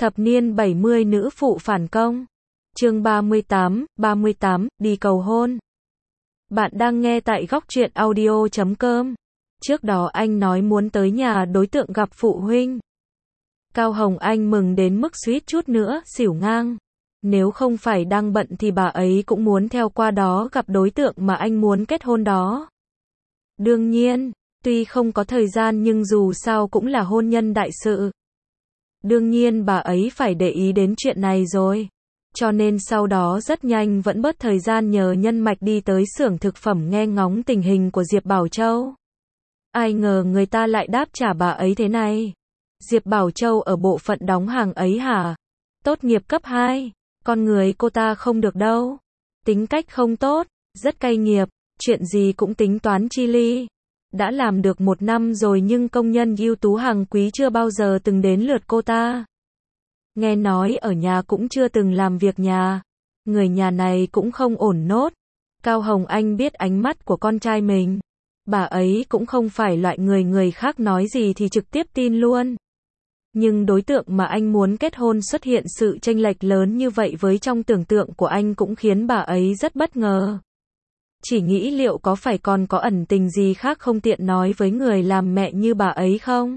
Thập niên 70 nữ phụ phản công. Chương 38, đi cầu hôn. Bạn đang nghe tại góc truyện audio.com. Trước đó anh nói muốn tới nhà đối tượng gặp phụ huynh. Cao Hồng Anh mừng đến mức suýt chút nữa xỉu ngang. Nếu không phải đang bận thì bà ấy cũng muốn theo qua đó gặp đối tượng mà anh muốn kết hôn đó. Đương nhiên, tuy không có thời gian nhưng dù sao cũng là hôn nhân đại sự. Đương nhiên bà ấy phải để ý đến chuyện này rồi. Cho nên sau đó rất nhanh vẫn bớt thời gian nhờ nhân mạch đi tới xưởng thực phẩm nghe ngóng tình hình của Diệp Bảo Châu. Ai ngờ người ta lại đáp trả bà ấy thế này. Diệp Bảo Châu ở bộ phận đóng hàng ấy hả? Tốt nghiệp cấp 2, con người cô ta không được đâu. Tính cách không tốt, rất cay nghiệt, chuyện gì cũng tính toán chi ly. Đã làm được 1 năm rồi nhưng công nhân ưu tú hàng quý chưa bao giờ từng đến lượt cô ta. Nghe nói ở nhà cũng chưa từng làm việc nhà. Người nhà này cũng không ổn nốt. Cao Hồng Anh biết ánh mắt của con trai mình. Bà ấy cũng không phải loại người khác nói gì thì trực tiếp tin luôn. Nhưng đối tượng mà anh muốn kết hôn xuất hiện sự chênh lệch lớn như vậy với trong tưởng tượng của anh cũng khiến bà ấy rất bất ngờ. Chỉ nghĩ liệu có phải còn có ẩn tình gì khác không tiện nói với người làm mẹ như bà ấy không?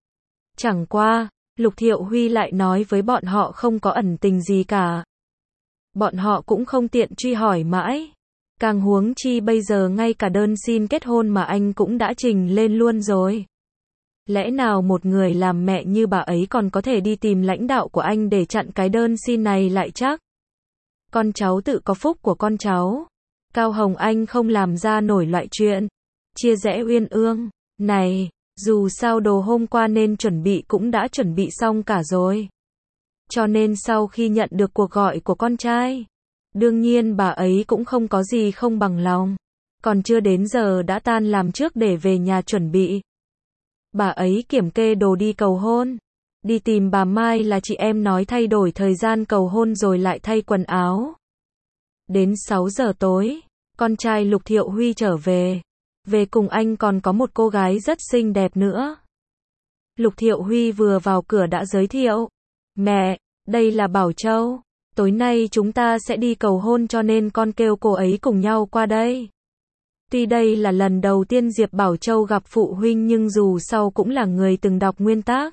Chẳng qua, Lục Thiệu Huy lại nói với bọn họ không có ẩn tình gì cả. Bọn họ cũng không tiện truy hỏi mãi. Càng huống chi bây giờ ngay cả đơn xin kết hôn mà anh cũng đã trình lên luôn rồi. Lẽ nào một người làm mẹ như bà ấy còn có thể đi tìm lãnh đạo của anh để chặn cái đơn xin này lại chắc? Con cháu tự có phúc của con cháu. Cao Hồng Anh không làm ra nổi loại chuyện chia rẽ uyên ương này, dù sao đồ hôm qua nên chuẩn bị cũng đã chuẩn bị xong cả rồi. Cho nên sau khi nhận được cuộc gọi của con trai, đương nhiên bà ấy cũng không có gì không bằng lòng. Còn chưa đến giờ đã tan làm trước để về nhà chuẩn bị. Bà ấy kiểm kê đồ đi cầu hôn. Đi tìm bà Mai là chị em nói thay đổi thời gian cầu hôn rồi lại thay quần áo. Đến 6 giờ tối, con trai Lục Thiệu Huy trở về. Về cùng anh còn có một cô gái rất xinh đẹp nữa. Lục Thiệu Huy vừa vào cửa đã giới thiệu. Mẹ, đây là Bảo Châu. Tối nay chúng ta sẽ đi cầu hôn cho nên con kêu cô ấy cùng nhau qua đây. Tuy đây là lần đầu tiên Diệp Bảo Châu gặp phụ huynh nhưng dù sao cũng là người từng đọc nguyên tác.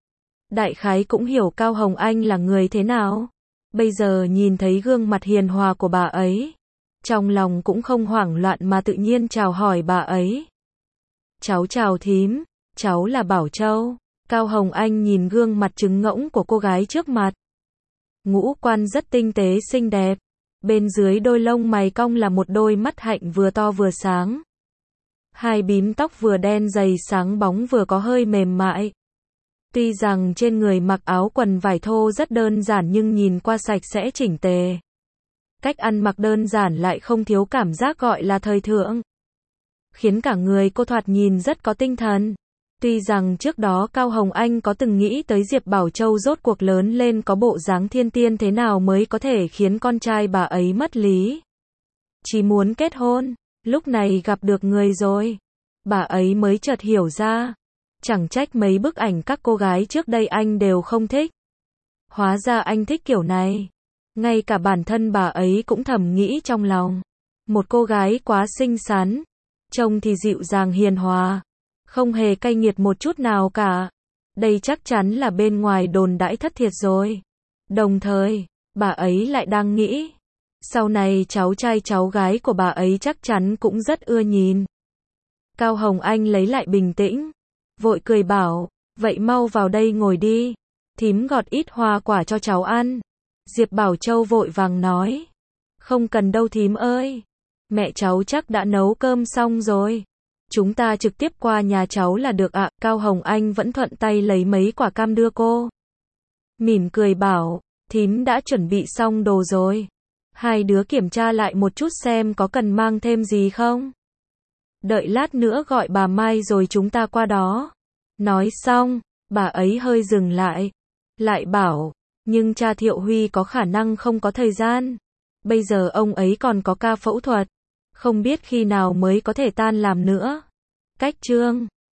Đại khái cũng hiểu Cao Hồng Anh là người thế nào. Bây giờ nhìn thấy gương mặt hiền hòa của bà ấy. Trong lòng cũng không hoảng loạn mà tự nhiên chào hỏi bà ấy. Cháu chào thím, cháu là Bảo Châu. Cao Hồng Anh nhìn gương mặt trứng ngỗng của cô gái trước mặt. Ngũ quan rất tinh tế xinh đẹp. Bên dưới đôi lông mày cong là một đôi mắt hạnh vừa to vừa sáng. Hai bím tóc vừa đen dày sáng bóng vừa có hơi mềm mại. Tuy rằng trên người mặc áo quần vải thô rất đơn giản nhưng nhìn qua sạch sẽ chỉnh tề. Cách ăn mặc đơn giản lại không thiếu cảm giác gọi là thời thượng. Khiến cả người cô thoạt nhìn rất có tinh thần. Tuy rằng trước đó Cao Hồng Anh có từng nghĩ tới Diệp Bảo Châu rốt cuộc lớn lên có bộ dáng thiên tiên thế nào mới có thể khiến con trai bà ấy mất lý. Chỉ muốn kết hôn, lúc này gặp được người rồi. Bà ấy mới chợt hiểu ra. Chẳng trách mấy bức ảnh các cô gái trước đây anh đều không thích. Hóa ra anh thích kiểu này. Ngay cả bản thân bà ấy cũng thầm nghĩ trong lòng. Một cô gái quá xinh xắn. Trông thì dịu dàng hiền hòa. Không hề cay nghiệt một chút nào cả. Đây chắc chắn là bên ngoài đồn đãi thất thiệt rồi. Đồng thời, bà ấy lại đang nghĩ. Sau này cháu trai cháu gái của bà ấy chắc chắn cũng rất ưa nhìn. Cao Hồng Anh lấy lại bình tĩnh. Vội cười bảo, vậy mau vào đây ngồi đi. Thím gọt ít hoa quả cho cháu ăn. Diệp Bảo Châu vội vàng nói. Không cần đâu thím ơi. Mẹ cháu chắc đã nấu cơm xong rồi. Chúng ta trực tiếp qua nhà cháu là được ạ. Cao Hồng Anh vẫn thuận tay lấy mấy quả cam đưa cô. Mỉm cười bảo, thím đã chuẩn bị xong đồ rồi. Hai đứa kiểm tra lại một chút xem có cần mang thêm gì không. Đợi lát nữa gọi bà Mai rồi chúng ta qua đó. Nói xong, bà ấy hơi dừng lại. Lại bảo, nhưng cha Thiệu Huy có khả năng không có thời gian. Bây giờ ông ấy còn có ca phẫu thuật. Không biết khi nào mới có thể tan làm nữa. Cách chương